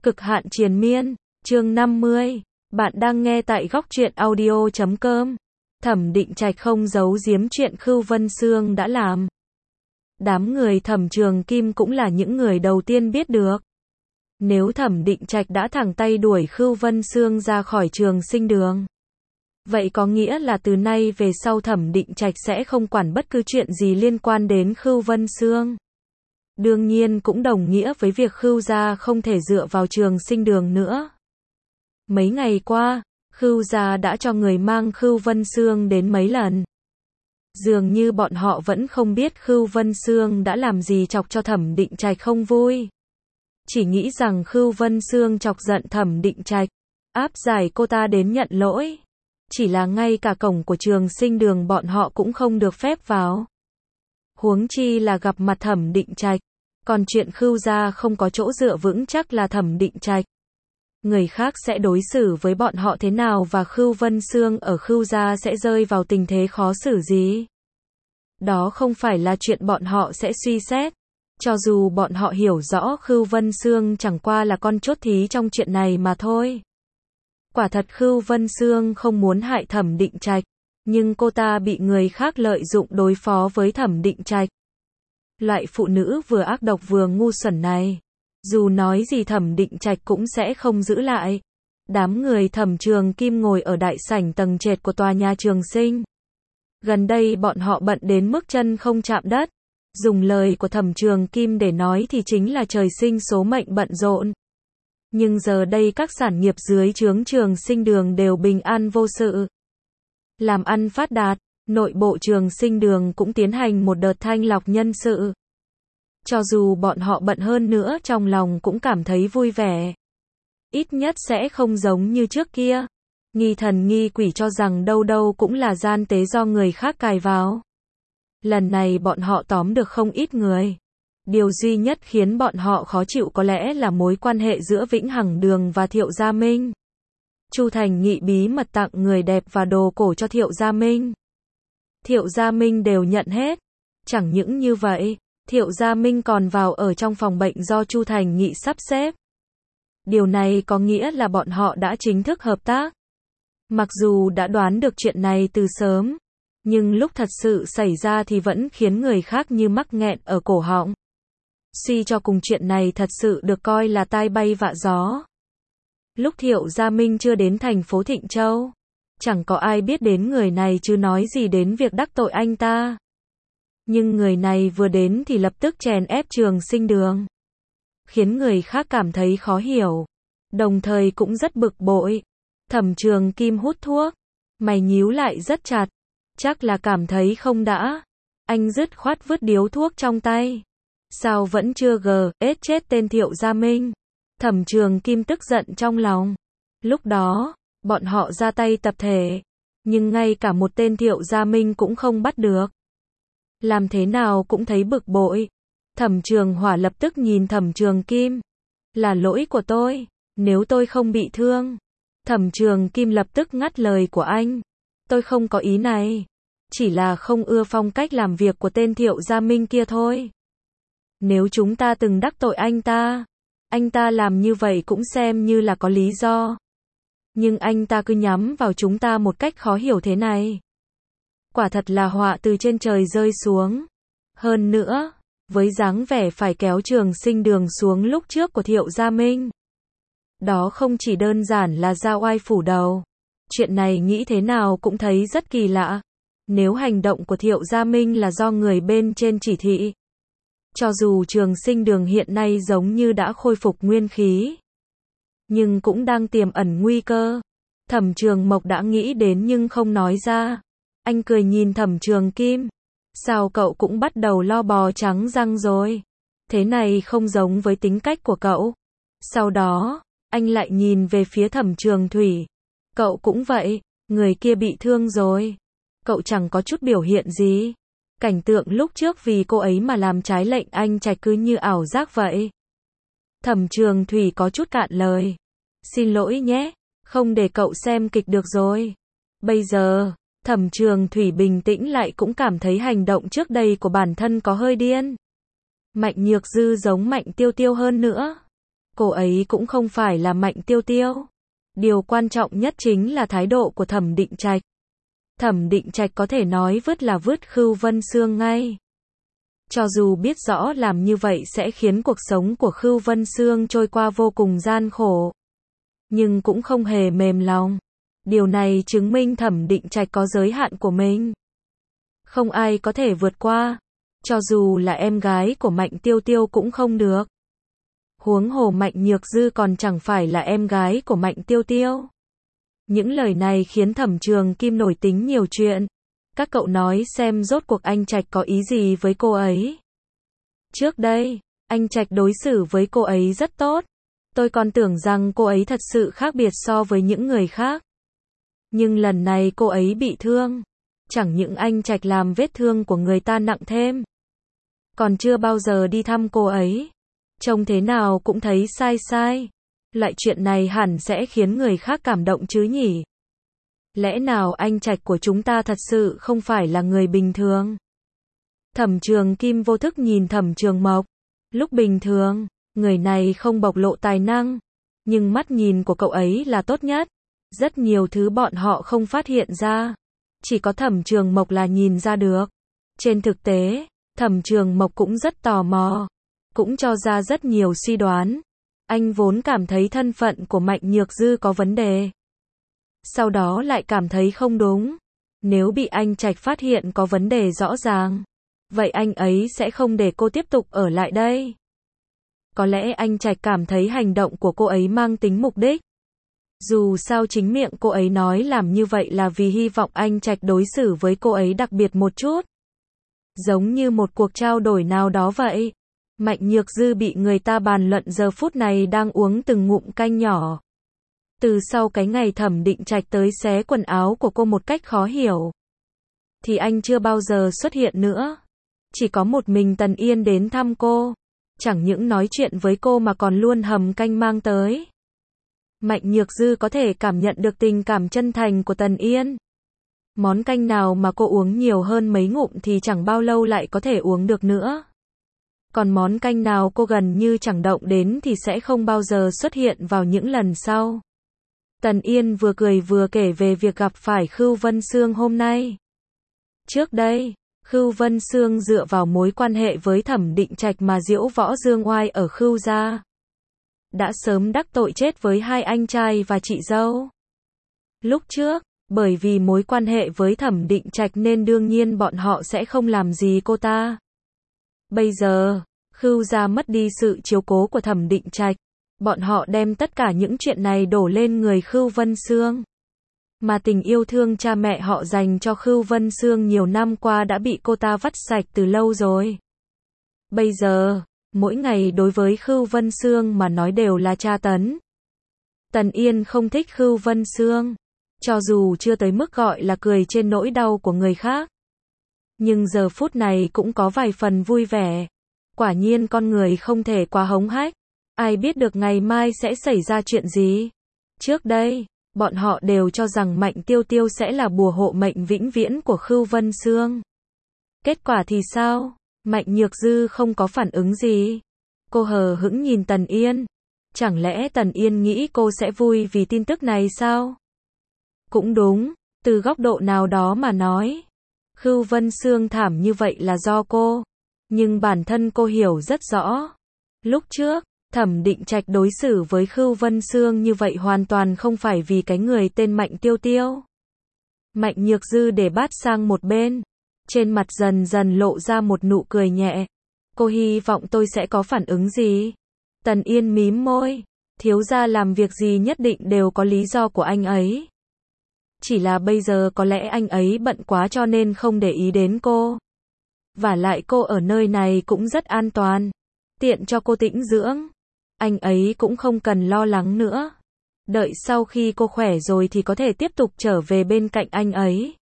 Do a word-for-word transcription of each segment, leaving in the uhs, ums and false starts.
Cực hạn triền miên, chương năm mươi. Bạn đang nghe tại góc truyện audio chấm com. Thẩm Định Trạch không giấu giếm chuyện Khưu Vân Sương đã làm. Đám người Thẩm Trường Kim cũng là những người đầu tiên biết được. Nếu Thẩm Định Trạch đã thẳng tay đuổi Khưu Vân Sương ra khỏi trường sinh đường, vậy có nghĩa là từ nay về sau Thẩm Định Trạch sẽ không quản bất cứ chuyện gì liên quan đến Khưu Vân Sương. Đương nhiên cũng đồng nghĩa với việc Khưu gia không thể dựa vào trường sinh đường nữa. Mấy ngày qua, Khưu gia đã cho người mang Khưu Vân Sương đến mấy lần. Dường như bọn họ vẫn không biết Khưu Vân Sương đã làm gì chọc cho Thẩm Định Trạch không vui. Chỉ nghĩ rằng Khưu Vân Sương chọc giận Thẩm Định Trạch, áp giải cô ta đến nhận lỗi. Chỉ là ngay cả cổng của trường sinh đường bọn họ cũng không được phép vào. Huống chi là gặp mặt Thẩm Định Trạch. Còn chuyện Khưu gia không có chỗ dựa vững chắc là Thẩm Định Trạch. Người khác sẽ đối xử với bọn họ thế nào và Khưu Vân Sương ở Khưu gia sẽ rơi vào tình thế khó xử gì? Đó không phải là chuyện bọn họ sẽ suy xét. Cho dù bọn họ hiểu rõ Khưu Vân Sương chẳng qua là con chốt thí trong chuyện này mà thôi. Quả thật Khưu Vân Sương không muốn hại Thẩm Định Trạch, nhưng cô ta bị người khác lợi dụng đối phó với Thẩm Định Trạch. Loại phụ nữ vừa ác độc vừa ngu xuẩn này, dù nói gì Thẩm Định Trạch cũng sẽ không giữ lại. Đám người Thẩm Trường Kim ngồi ở đại sảnh tầng trệt của tòa nhà Trường Sinh. Gần đây bọn họ bận đến mức chân không chạm đất. Dùng lời của Thẩm Trường Kim để nói thì chính là trời sinh số mệnh bận rộn. Nhưng giờ đây các sản nghiệp dưới trướng Trường Sinh đường đều bình an vô sự. Làm ăn phát đạt. Nội bộ trường sinh đường cũng tiến hành một đợt thanh lọc nhân sự. Cho dù bọn họ bận hơn nữa trong lòng cũng cảm thấy vui vẻ. Ít nhất sẽ không giống như trước kia. Nghi thần nghi quỷ cho rằng đâu đâu cũng là gian tế do người khác cài vào. Lần này bọn họ tóm được không ít người. Điều duy nhất khiến bọn họ khó chịu có lẽ là mối quan hệ giữa Vĩnh Hằng Đường và Thiệu Gia Minh. Chu Thành Nghị bí mật tặng người đẹp và đồ cổ cho Thiệu Gia Minh. Thiệu Gia Minh đều nhận hết. Chẳng những như vậy, Thiệu Gia Minh còn vào ở trong phòng bệnh do Chu Thành Nghị sắp xếp. Điều này có nghĩa là bọn họ đã chính thức hợp tác. Mặc dù đã đoán được chuyện này từ sớm, nhưng lúc thật sự xảy ra thì vẫn khiến người khác như mắc nghẹn ở cổ họng. Suy cho cùng chuyện này thật sự được coi là tai bay vạ gió. Lúc Thiệu Gia Minh chưa đến thành phố Thịnh Châu, chẳng có ai biết đến người này chứ nói gì đến việc đắc tội anh ta. Nhưng người này vừa đến thì lập tức chèn ép trường sinh đường, khiến người khác cảm thấy khó hiểu, đồng thời cũng rất bực bội. Thẩm Trường Kim hút thuốc, mày nhíu lại rất chặt, chắc là cảm thấy không đã. Anh dứt khoát vứt điếu thuốc trong tay. Sao vẫn chưa gờ, ết chết tên Thiệu Gia Minh. Thẩm Trường Kim tức giận trong lòng. Lúc đó, bọn họ ra tay tập thể, nhưng ngay cả một tên Thiệu Gia Minh cũng không bắt được. Làm thế nào cũng thấy bực bội. Thẩm Trường Hỏa lập tức nhìn Thẩm Trường Kim. Là lỗi của tôi, nếu tôi không bị thương. Thẩm Trường Kim lập tức ngắt lời của anh. Tôi không có ý này. Chỉ là không ưa phong cách làm việc của tên Thiệu Gia Minh kia thôi. Nếu chúng ta từng đắc tội anh ta, anh ta làm như vậy cũng xem như là có lý do. Nhưng anh ta cứ nhắm vào chúng ta một cách khó hiểu thế này. Quả thật là họa từ trên trời rơi xuống. Hơn nữa, với dáng vẻ phải kéo trường sinh đường xuống lúc trước của Thiệu Gia Minh. Đó không chỉ đơn giản là ra oai phủ đầu. Chuyện này nghĩ thế nào cũng thấy rất kỳ lạ. Nếu hành động của Thiệu Gia Minh là do người bên trên chỉ thị, cho dù trường sinh đường hiện nay giống như đã khôi phục nguyên khí, nhưng cũng đang tiềm ẩn nguy cơ. Thẩm Trường Mộc đã nghĩ đến nhưng không nói ra. Anh cười nhìn Thẩm Trường Kim. Sao cậu cũng bắt đầu lo bò trắng răng rồi? Thế này không giống với tính cách của cậu. Sau đó, anh lại nhìn về phía Thẩm Trường Thủy. Cậu cũng vậy, người kia bị thương rồi. Cậu chẳng có chút biểu hiện gì. Cảnh tượng lúc trước vì cô ấy mà làm trái lệnh anh Trạch cứ như ảo giác vậy. Thẩm Trường Thủy có chút cạn lời. Xin lỗi nhé, không để cậu xem kịch được rồi. Bây giờ, Thẩm Trường Thủy bình tĩnh lại cũng cảm thấy hành động trước đây của bản thân có hơi điên. Mạnh Nhược Dư giống Mạnh Tiêu Tiêu hơn nữa. Cô ấy cũng không phải là Mạnh Tiêu Tiêu. Điều quan trọng nhất chính là thái độ của Thẩm Định Trạch. Thẩm Định Trạch có thể nói vứt là vứt Khưu Vân Sương ngay. Cho dù biết rõ làm như vậy sẽ khiến cuộc sống của Khưu Vân Sương trôi qua vô cùng gian khổ, nhưng cũng không hề mềm lòng. Điều này chứng minh Thẩm Định Trạch có giới hạn của mình. Không ai có thể vượt qua. Cho dù là em gái của Mạnh Tiêu Tiêu cũng không được. Huống hồ Mạnh Nhược Dư còn chẳng phải là em gái của Mạnh Tiêu Tiêu. Những lời này khiến Thẩm Trường Kim nổi tính nhiều chuyện. Các cậu nói xem rốt cuộc anh Trạch có ý gì với cô ấy. Trước đây, anh Trạch đối xử với cô ấy rất tốt. Tôi còn tưởng rằng cô ấy thật sự khác biệt so với những người khác. Nhưng lần này cô ấy bị thương. Chẳng những anh Trạch làm vết thương của người ta nặng thêm, còn chưa bao giờ đi thăm cô ấy. Trông thế nào cũng thấy sai sai. Loại chuyện này hẳn sẽ khiến người khác cảm động chứ nhỉ? Lẽ nào anh Trạch của chúng ta thật sự không phải là người bình thường? Thẩm Trường Kim vô thức nhìn Thẩm Trường Mộc. Lúc bình thường, người này không bộc lộ tài năng, nhưng mắt nhìn của cậu ấy là tốt nhất. Rất nhiều thứ bọn họ không phát hiện ra, chỉ có Thẩm Trường Mộc là nhìn ra được. Trên thực tế, Thẩm Trường Mộc cũng rất tò mò, cũng cho ra rất nhiều suy đoán. Anh vốn cảm thấy thân phận của Mạnh Nhược Dư có vấn đề, sau đó lại cảm thấy không đúng. Nếu bị anh Trạch phát hiện có vấn đề rõ ràng, vậy anh ấy sẽ không để cô tiếp tục ở lại đây. Có lẽ anh Trạch cảm thấy hành động của cô ấy mang tính mục đích. Dù sao chính miệng cô ấy nói làm như vậy là vì hy vọng anh Trạch đối xử với cô ấy đặc biệt một chút. Giống như một cuộc trao đổi nào đó vậy. Mạnh Nhược Dư bị người ta bàn luận giờ phút này đang uống từng ngụm canh nhỏ. Từ sau cái ngày Thẩm Định Trạch tới xé quần áo của cô một cách khó hiểu, thì anh chưa bao giờ xuất hiện nữa. Chỉ có một mình Tần Yên đến thăm cô. Chẳng những nói chuyện với cô mà còn luôn hầm canh mang tới. Mạnh Nhược Dư có thể cảm nhận được tình cảm chân thành của Tần Yên. Món canh nào mà cô uống nhiều hơn mấy ngụm thì chẳng bao lâu lại có thể uống được nữa. Còn món canh nào cô gần như chẳng động đến thì sẽ không bao giờ xuất hiện vào những lần sau. Tần Yên vừa cười vừa kể về việc gặp phải Khưu Vân Sương hôm nay. Trước đây, Khưu Vân Sương dựa vào mối quan hệ với Thẩm Định Trạch mà diễu võ dương oai ở Khưu gia. Đã sớm đắc tội chết với hai anh trai và chị dâu. Lúc trước, bởi vì mối quan hệ với Thẩm Định Trạch nên đương nhiên bọn họ sẽ không làm gì cô ta. Bây giờ, Khưu gia mất đi sự chiếu cố của Thẩm Định Trạch. Bọn họ đem tất cả những chuyện này đổ lên người Khưu Vân Sương. Mà tình yêu thương cha mẹ họ dành cho Khưu Vân Sương nhiều năm qua đã bị cô ta vắt sạch từ lâu rồi. Bây giờ, mỗi ngày đối với Khưu Vân Sương mà nói đều là tra tấn. Tần Yên không thích Khưu Vân Sương, cho dù chưa tới mức gọi là cười trên nỗi đau của người khác. Nhưng giờ phút này cũng có vài phần vui vẻ. Quả nhiên con người không thể quá hống hách. Ai biết được ngày mai sẽ xảy ra chuyện gì. Trước đây, bọn họ đều cho rằng Mạnh Tiêu Tiêu sẽ là bùa hộ mệnh vĩnh viễn của Khưu Vân Sương. Kết quả thì sao? Mạnh Nhược Dư không có phản ứng gì. Cô hờ hững nhìn Tần Yên. Chẳng lẽ Tần Yên nghĩ cô sẽ vui vì tin tức này sao? Cũng đúng, từ góc độ nào đó mà nói, Khưu Vân Sương thảm như vậy là do cô. Nhưng bản thân cô hiểu rất rõ. Lúc trước, Thẩm Định Trạch đối xử với Khưu Vân Sương như vậy hoàn toàn không phải vì cái người tên Mạnh Tiêu Tiêu. Mạnh Nhược Dư để bát sang một bên. Trên mặt dần dần lộ ra một nụ cười nhẹ. Cô hy vọng tôi sẽ có phản ứng gì? Tần Yên mím môi. Thiếu gia làm việc gì nhất định đều có lý do của anh ấy. Chỉ là bây giờ có lẽ anh ấy bận quá cho nên không để ý đến cô. Vả lại cô ở nơi này cũng rất an toàn. Tiện cho cô tĩnh dưỡng. Anh ấy cũng không cần lo lắng nữa. Đợi sau khi cô khỏe rồi thì có thể tiếp tục trở về bên cạnh anh ấy.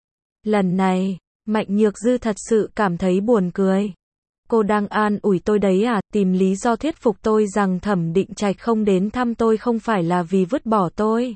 Lần này, Mạnh Nhược Dư thật sự cảm thấy buồn cười. Cô đang an ủi tôi đấy à, tìm lý do thuyết phục tôi rằng Thẩm Định Trạch không đến thăm tôi không phải là vì vứt bỏ tôi.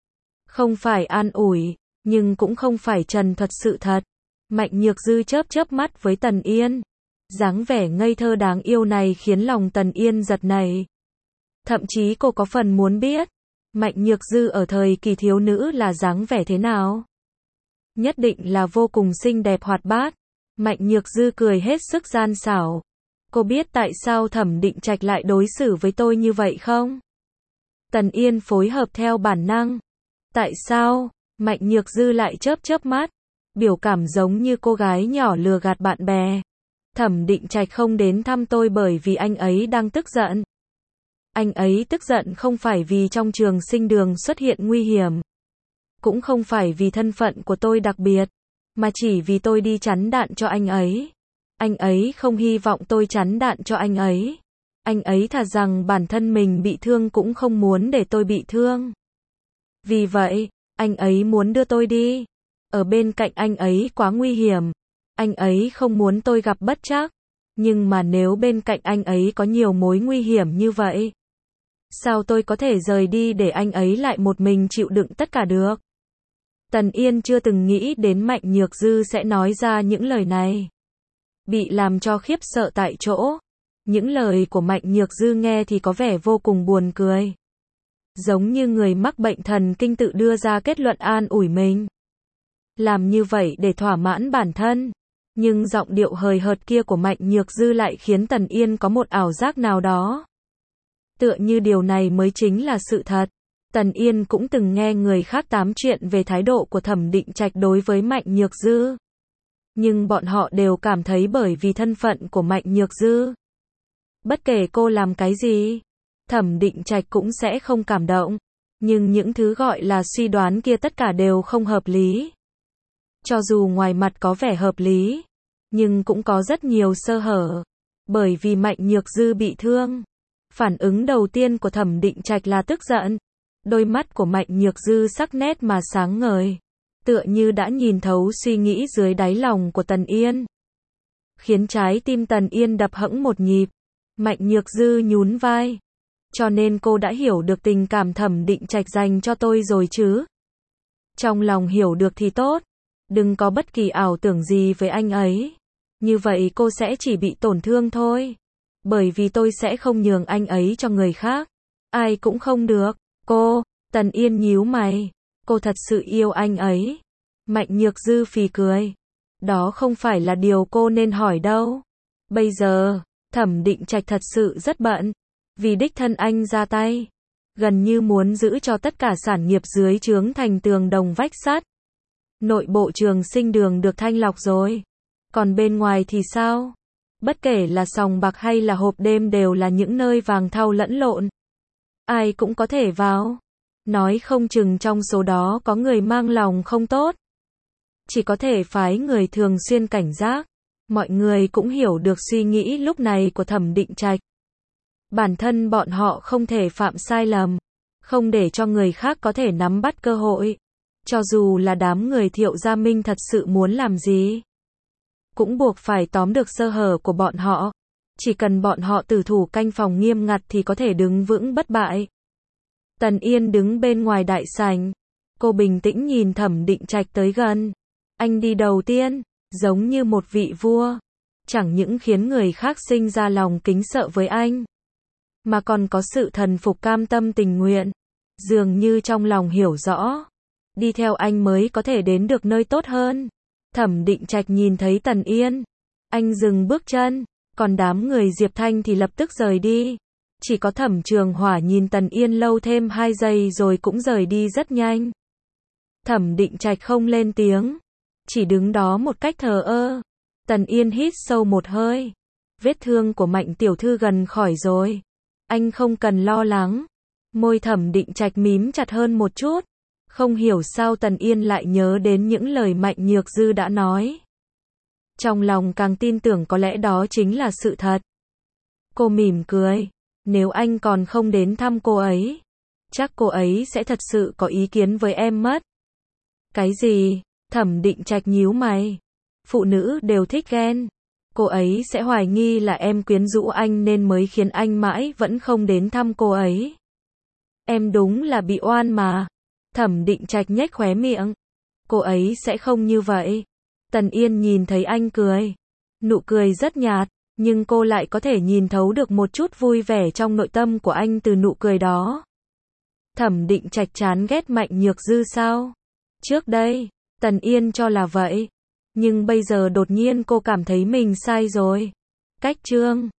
Không phải an ủi, nhưng cũng không phải trần thuật sự thật. Mạnh Nhược Dư chớp chớp mắt với Tần Yên. Dáng vẻ ngây thơ đáng yêu này khiến lòng Tần Yên giật nảy. Thậm chí cô có phần muốn biết, Mạnh Nhược Dư ở thời kỳ thiếu nữ là dáng vẻ thế nào. Nhất định là vô cùng xinh đẹp hoạt bát. Mạnh Nhược Dư cười hết sức gian xảo. Cô biết tại sao Thẩm Định Trạch lại đối xử với tôi như vậy không? Tần Yên phối hợp theo bản năng. Tại sao? Mạnh Nhược Dư lại chớp chớp mắt. Biểu cảm giống như cô gái nhỏ lừa gạt bạn bè. Thẩm Định Trạch không đến thăm tôi bởi vì anh ấy đang tức giận. Anh ấy tức giận không phải vì trong trường sinh đường xuất hiện nguy hiểm. Cũng không phải vì thân phận của tôi đặc biệt. Mà chỉ vì tôi đi chắn đạn cho anh ấy. Anh ấy không hy vọng tôi chắn đạn cho anh ấy. Anh ấy thà rằng bản thân mình bị thương cũng không muốn để tôi bị thương. Vì vậy, anh ấy muốn đưa tôi đi. Ở bên cạnh anh ấy quá nguy hiểm. Anh ấy không muốn tôi gặp bất trắc. Nhưng mà nếu bên cạnh anh ấy có nhiều mối nguy hiểm như vậy, sao tôi có thể rời đi để anh ấy lại một mình chịu đựng tất cả được? Tần Yên chưa từng nghĩ đến Mạnh Nhược Dư sẽ nói ra những lời này. Bị làm cho khiếp sợ tại chỗ. Những lời của Mạnh Nhược Dư nghe thì có vẻ vô cùng buồn cười. Giống như người mắc bệnh thần kinh tự đưa ra kết luận an ủi mình. Làm như vậy để thỏa mãn bản thân. Nhưng giọng điệu hời hợt kia của Mạnh Nhược Dư lại khiến Tần Yên có một ảo giác nào đó. Tựa như điều này mới chính là sự thật. Tần Yên cũng từng nghe người khác tám chuyện về thái độ của Thẩm Định Trạch đối với Mạnh Nhược Dư. Nhưng bọn họ đều cảm thấy bởi vì thân phận của Mạnh Nhược Dư. Bất kể cô làm cái gì, Thẩm Định Trạch cũng sẽ không cảm động. Nhưng những thứ gọi là suy đoán kia tất cả đều không hợp lý. Cho dù ngoài mặt có vẻ hợp lý, nhưng cũng có rất nhiều sơ hở. Bởi vì Mạnh Nhược Dư bị thương. Phản ứng đầu tiên của Thẩm Định Trạch là tức giận. Đôi mắt của Mạnh Nhược Dư sắc nét mà sáng ngời. Tựa như đã nhìn thấu suy nghĩ dưới đáy lòng của Tần Yên. Khiến trái tim Tần Yên đập hẫng một nhịp. Mạnh Nhược Dư nhún vai. Cho nên cô đã hiểu được tình cảm Thẩm Định Trạch dành cho tôi rồi chứ. Trong lòng hiểu được thì tốt. Đừng có bất kỳ ảo tưởng gì với anh ấy. Như vậy cô sẽ chỉ bị tổn thương thôi. Bởi vì tôi sẽ không nhường anh ấy cho người khác. Ai cũng không được. Cô, Tần Yên nhíu mày. Cô thật sự yêu anh ấy. Mạnh Nhược Dư phì cười. Đó không phải là điều cô nên hỏi đâu. Bây giờ, Thẩm Định Trạch thật sự rất bận. Vì đích thân anh ra tay. Gần như muốn giữ cho tất cả sản nghiệp dưới trướng thành tường đồng vách sắt. Nội bộ trường sinh đường được thanh lọc rồi. Còn bên ngoài thì sao? Bất kể là sòng bạc hay là hộp đêm đều là những nơi vàng thau lẫn lộn. Ai cũng có thể vào. Nói không chừng trong số đó có người mang lòng không tốt. Chỉ có thể phái người thường xuyên cảnh giác. Mọi người cũng hiểu được suy nghĩ lúc này của Thẩm Định Trạch. Bản thân bọn họ không thể phạm sai lầm. Không để cho người khác có thể nắm bắt cơ hội. Cho dù là đám người Thiệu Gia Minh thật sự muốn làm gì, cũng buộc phải tóm được sơ hở của bọn họ. Chỉ cần bọn họ tử thủ canh phòng nghiêm ngặt thì có thể đứng vững bất bại. Tần Yên đứng bên ngoài đại sảnh. Cô bình tĩnh nhìn Thẩm Định Trạch tới gần. Anh đi đầu tiên, giống như một vị vua. Chẳng những khiến người khác sinh ra lòng kính sợ với anh, mà còn có sự thần phục cam tâm tình nguyện. Dường như trong lòng hiểu rõ. Đi theo anh mới có thể đến được nơi tốt hơn. Thẩm Định Trạch nhìn thấy Tần Yên. Anh dừng bước chân. Còn đám người Diệp Thanh thì lập tức rời đi. Chỉ có Thẩm Trường Hỏa nhìn Tần Yên lâu thêm hai giây rồi cũng rời đi rất nhanh. Thẩm Định Trạch không lên tiếng. Chỉ đứng đó một cách thờ ơ. Tần Yên hít sâu một hơi. Vết thương của Mạnh tiểu thư gần khỏi rồi. Anh không cần lo lắng. Môi Thẩm Định Trạch mím chặt hơn một chút. Không hiểu sao Tần Yên lại nhớ đến những lời Mạnh Nhược Dư đã nói. Trong lòng càng tin tưởng có lẽ đó chính là sự thật. Cô mỉm cười. Nếu anh còn không đến thăm cô ấy, chắc cô ấy sẽ thật sự có ý kiến với em mất. Cái gì? Thẩm Định Trạch nhíu mày. Phụ nữ đều thích ghen. Cô ấy sẽ hoài nghi là em quyến rũ anh nên mới khiến anh mãi vẫn không đến thăm cô ấy. Em đúng là bị oan mà. Thẩm Định Trạch nhếch khóe miệng. Cô ấy sẽ không như vậy. Tần Yên nhìn thấy anh cười. Nụ cười rất nhạt, Nhưng cô lại có thể nhìn thấu được một chút vui vẻ trong nội tâm của anh từ nụ cười đó. Thẩm Định Trạch chán ghét Mạnh Nhược Dư sao? Trước đây, Tần Yên cho là vậy. Nhưng bây giờ đột nhiên cô cảm thấy mình sai rồi. Cách chương